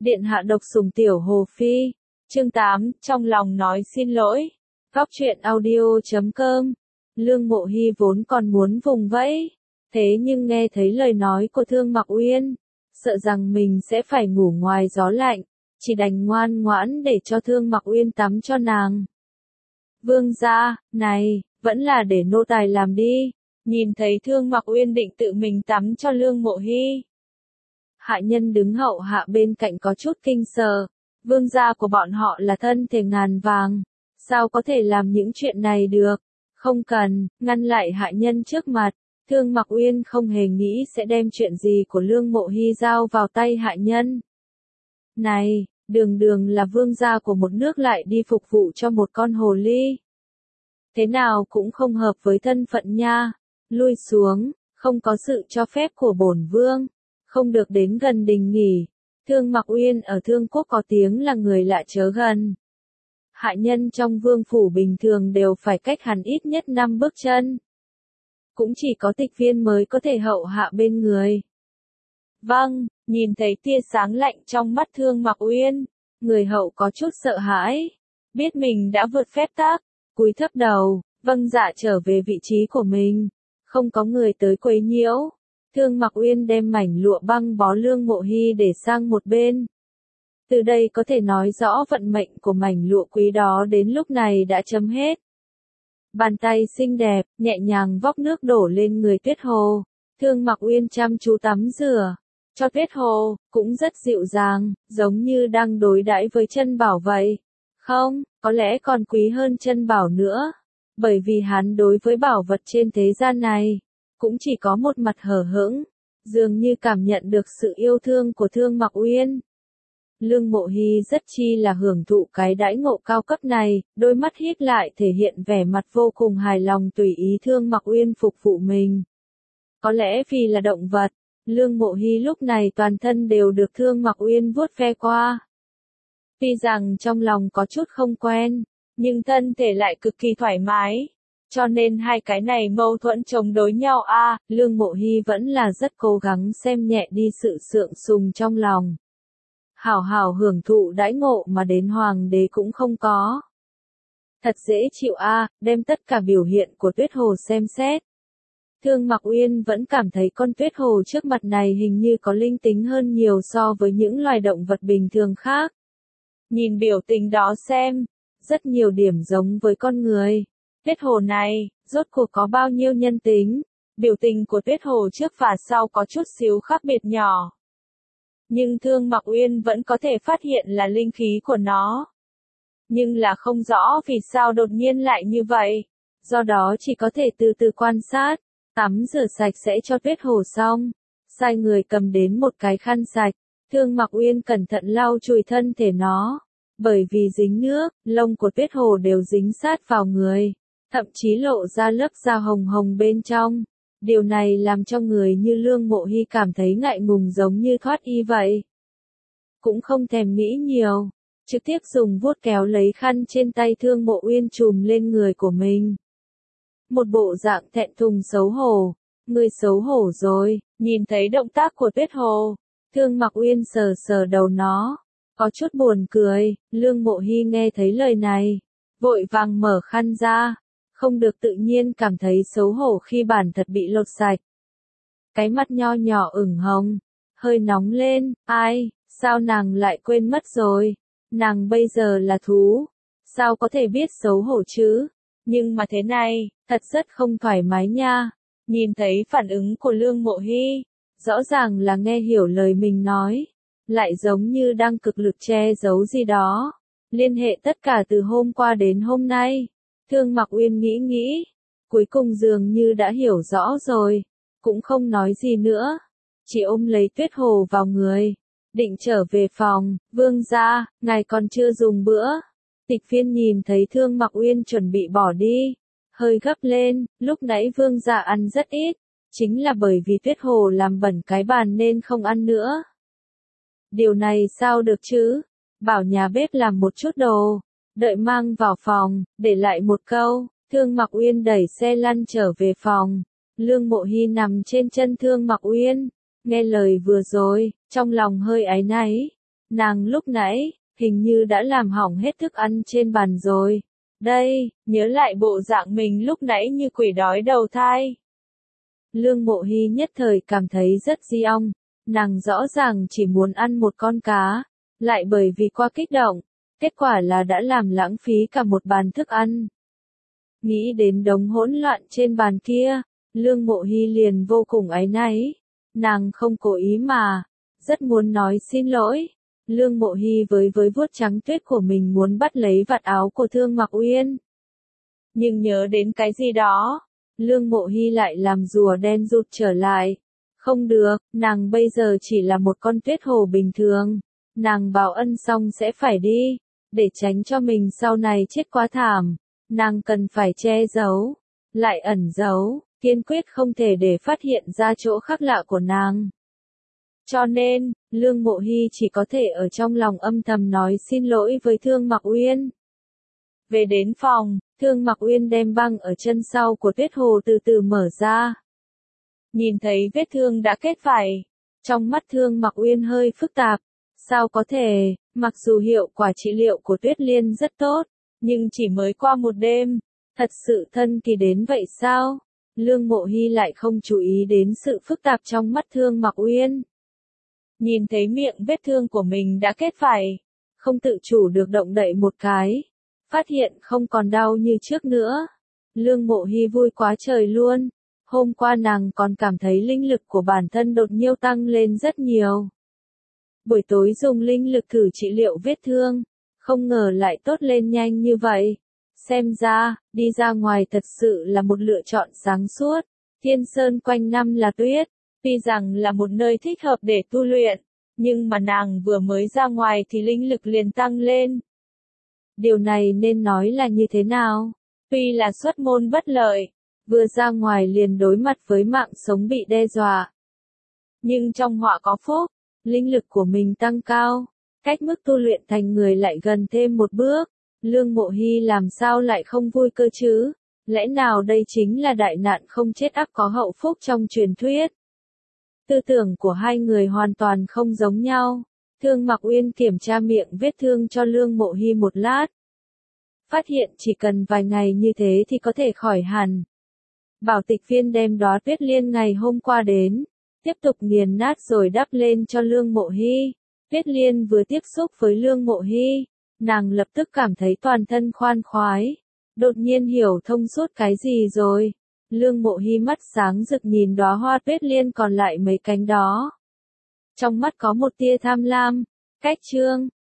Điện hạ độc sủng tiểu Hồ Phi. Chương 8, trong lòng nói xin lỗi. Góc truyện audio.com. Lương Mộ Hy vốn còn muốn vùng vẫy, thế nhưng nghe thấy lời nói của Thương Mặc Uyên, sợ rằng mình sẽ phải ngủ ngoài gió lạnh, chỉ đành ngoan ngoãn để cho Thương Mặc Uyên tắm cho nàng. Vương gia, này, vẫn là để nô tài làm đi. Nhìn thấy Thương Mặc Uyên định tự mình tắm cho Lương Mộ Hy, hạ nhân đứng hậu hạ bên cạnh có chút kinh sợ. Vương gia của bọn họ là thân thể ngàn vàng, sao có thể làm những chuyện này được? Không cần, ngăn lại hạ nhân trước mặt. Thương Mặc Uyên không hề nghĩ sẽ đem chuyện gì của Lương Mộ Hy giao vào tay hạ nhân. Này, đường đường là vương gia của một nước lại đi phục vụ cho một con hồ ly. Thế nào cũng không hợp với thân phận nha. Lui xuống, không có sự cho phép của bổn vương, không được đến gần đình nghỉ. Thương Mặc Uyên ở Thương Quốc có tiếng là người lạ chớ gần. Hạ nhân trong vương phủ bình thường đều phải cách hắn ít nhất 5 bước chân. Cũng chỉ có tịch viên mới có thể hậu hạ bên người. Vâng, nhìn thấy tia sáng lạnh trong mắt Thương Mặc Uyên, người hậu có chút sợ hãi. Biết mình đã vượt phép tắc, cúi thấp đầu, vâng dạ trở về vị trí của mình. Không có người tới quấy nhiễu. Thương Mặc Uyên đem mảnh lụa băng bó Lương Mộ Hy để sang một bên. Từ đây có thể nói rõ vận mệnh của mảnh lụa quý đó đến lúc này đã chấm hết. Bàn tay xinh đẹp, nhẹ nhàng vóc nước đổ lên người Tuyết Hồ. Thương Mặc Uyên chăm chú tắm rửa cho Tuyết Hồ, cũng rất dịu dàng, giống như đang đối đãi với chân bảo vậy. Không, có lẽ còn quý hơn chân bảo nữa. Bởi vì hắn đối với bảo vật trên thế gian này, cũng chỉ có một mặt hờ hững, dường như cảm nhận được sự yêu thương của Thương Mặc Uyên. Lương Mộ Hy rất chi là hưởng thụ cái đãi ngộ cao cấp này, đôi mắt híp lại thể hiện vẻ mặt vô cùng hài lòng tùy ý Thương Mặc Uyên phục vụ mình. Có lẽ vì là động vật, Lương Mộ Hy lúc này toàn thân đều được Thương Mặc Uyên vuốt ve qua. Tuy rằng trong lòng có chút không quen, nhưng thân thể lại cực kỳ thoải mái. Cho nên hai cái này mâu thuẫn chống đối nhau Lương Mộ Hy vẫn là rất cố gắng xem nhẹ đi sự sượng sùng trong lòng. Hảo hảo hưởng thụ đãi ngộ mà đến hoàng đế cũng không có. Thật dễ chịu đem tất cả biểu hiện của Tuyết Hồ xem xét. Thương Mặc Uyên vẫn cảm thấy con Tuyết Hồ trước mặt này hình như có linh tính hơn nhiều so với những loài động vật bình thường khác. Nhìn biểu tình đó xem, rất nhiều điểm giống với con người. Tuyết Hồ này, rốt cuộc có bao nhiêu nhân tính? Biểu tình của Tuyết Hồ trước và sau có chút xíu khác biệt nhỏ. Nhưng Thương Mặc Uyên vẫn có thể phát hiện là linh khí của nó. Nhưng là không rõ vì sao đột nhiên lại như vậy. Do đó chỉ có thể từ từ quan sát, tắm rửa sạch sẽ cho Tuyết Hồ xong. Sai người cầm đến một cái khăn sạch, Thương Mặc Uyên cẩn thận lau chùi thân thể nó. Bởi vì dính nước, lông của Tuyết Hồ đều dính sát vào người, thậm chí lộ ra lớp da hồng hồng bên trong. Điều này làm cho người như Lương Mộ Hy cảm thấy ngại ngùng giống như thoát y vậy. Cũng không thèm nghĩ nhiều, trực tiếp dùng vuốt kéo lấy khăn trên tay Thương Mộ Uyên trùm lên người của mình. Một bộ dạng thẹn thùng xấu hổ, người xấu hổ rồi, nhìn thấy động tác của Tuyết Hồ, Thương Mặc Uyên sờ sờ đầu nó, có chút buồn cười. Lương Mộ Hy nghe thấy lời này, vội vàng mở khăn ra. Không được tự nhiên cảm thấy xấu hổ khi bản thật bị lột sạch. Cái mặt nho nhỏ ửng hồng, hơi nóng lên, sao nàng lại quên mất rồi, nàng bây giờ là thú, sao có thể biết xấu hổ chứ, nhưng mà thế này, thật rất không thoải mái nha. Nhìn thấy phản ứng của Lương Mộ Hy, rõ ràng là nghe hiểu lời mình nói, lại giống như đang cực lực che giấu gì đó, liên hệ tất cả từ hôm qua đến hôm nay. Thương Mặc Uyên nghĩ, cuối cùng dường như đã hiểu rõ rồi, cũng không nói gì nữa, chỉ ôm lấy Tuyết Hồ vào người, định trở về phòng. Vương gia, ngài còn chưa dùng bữa. Tịch Viên nhìn thấy Thương Mặc Uyên chuẩn bị bỏ đi, hơi gấp lên, lúc nãy vương gia ăn rất ít, chính là bởi vì Tuyết Hồ làm bẩn cái bàn nên không ăn nữa. Điều này sao được chứ, bảo nhà bếp làm một chút đồ. Đợi mang vào phòng, để lại một câu, Thương Mặc Uyên đẩy xe lăn trở về phòng. Lương Mộ Hy nằm trên chân Thương Mặc Uyên, nghe lời vừa rồi, trong lòng hơi áy náy. Nàng lúc nãy, hình như đã làm hỏng hết thức ăn trên bàn rồi. Đây, nhớ lại bộ dạng mình lúc nãy như quỷ đói đầu thai. Lương Mộ Hy nhất thời cảm thấy rất di ong, nàng rõ ràng chỉ muốn ăn một con cá, lại bởi vì quá kích động, kết quả là đã làm lãng phí cả một bàn thức ăn. Nghĩ đến đống hỗn loạn trên bàn kia, Lương Mộ Hy liền vô cùng áy náy, nàng không cố ý mà, rất muốn nói xin lỗi. Lương Mộ Hy với vuốt trắng tuyết của mình muốn bắt lấy vạt áo của Thương Mặc Uyên. Nhưng nhớ đến cái gì đó, Lương Mộ Hy lại làm rùa đen rụt trở lại. Không được, nàng bây giờ chỉ là một con tuyết hồ bình thường. Nàng báo ân xong sẽ phải đi, để tránh cho mình sau này chết quá thảm. Nàng cần phải che giấu, lại ẩn giấu, kiên quyết không thể để phát hiện ra chỗ khác lạ của nàng. Cho nên, Lương Mộ Hy chỉ có thể ở trong lòng âm thầm nói xin lỗi với Thương Mặc Uyên. Về đến phòng, Thương Mặc Uyên đem băng ở chân sau của tuyết hồ từ từ mở ra. Nhìn thấy vết thương đã kết vảy, trong mắt Thương Mặc Uyên hơi phức tạp. Sao có thể, mặc dù hiệu quả trị liệu của Tuyết Liên rất tốt, nhưng chỉ mới qua một đêm, thật sự thân kỳ đến vậy sao? Lương Mộ Hy lại không chú ý đến sự phức tạp trong mắt Thương Mặc Uyên. Nhìn thấy miệng vết thương của mình đã kết vảy, không tự chủ được động đậy một cái, phát hiện không còn đau như trước nữa. Lương Mộ Hy vui quá trời luôn, hôm qua nàng còn cảm thấy linh lực của bản thân đột nhiên tăng lên rất nhiều. Buổi tối dùng linh lực thử trị liệu vết thương, không ngờ lại tốt lên nhanh như vậy. Xem ra, đi ra ngoài thật sự là một lựa chọn sáng suốt. Thiên Sơn quanh năm là tuyết, tuy rằng là một nơi thích hợp để tu luyện, nhưng mà nàng vừa mới ra ngoài thì linh lực liền tăng lên. Điều này nên nói là như thế nào? Tuy là xuất môn bất lợi, vừa ra ngoài liền đối mặt với mạng sống bị đe dọa. Nhưng trong họa có phúc, linh lực của mình tăng cao, cách mức tu luyện thành người lại gần thêm một bước. Lương Mộ Hy làm sao lại không vui cơ chứ? Lẽ nào đây chính là đại nạn không chết ắt có hậu phúc trong truyền thuyết? Tư tưởng của hai người hoàn toàn không giống nhau. Thương Mặc Uyên kiểm tra miệng vết thương cho Lương Mộ Hy một lát. Phát hiện chỉ cần vài ngày như thế thì có thể khỏi hẳn. Bảo Tịch Viên đem đóa Tuyết Liên ngày hôm qua đến, tiếp tục nghiền nát rồi đắp lên cho Lương Mộ Hy. Tuyết Liên vừa tiếp xúc với Lương Mộ Hy, nàng lập tức cảm thấy toàn thân khoan khoái, đột nhiên hiểu thông suốt cái gì rồi. Lương Mộ Hy mắt sáng rực nhìn đóa hoa Tuyết Liên còn lại mấy cánh đó. Trong mắt có một tia tham lam. Cách chương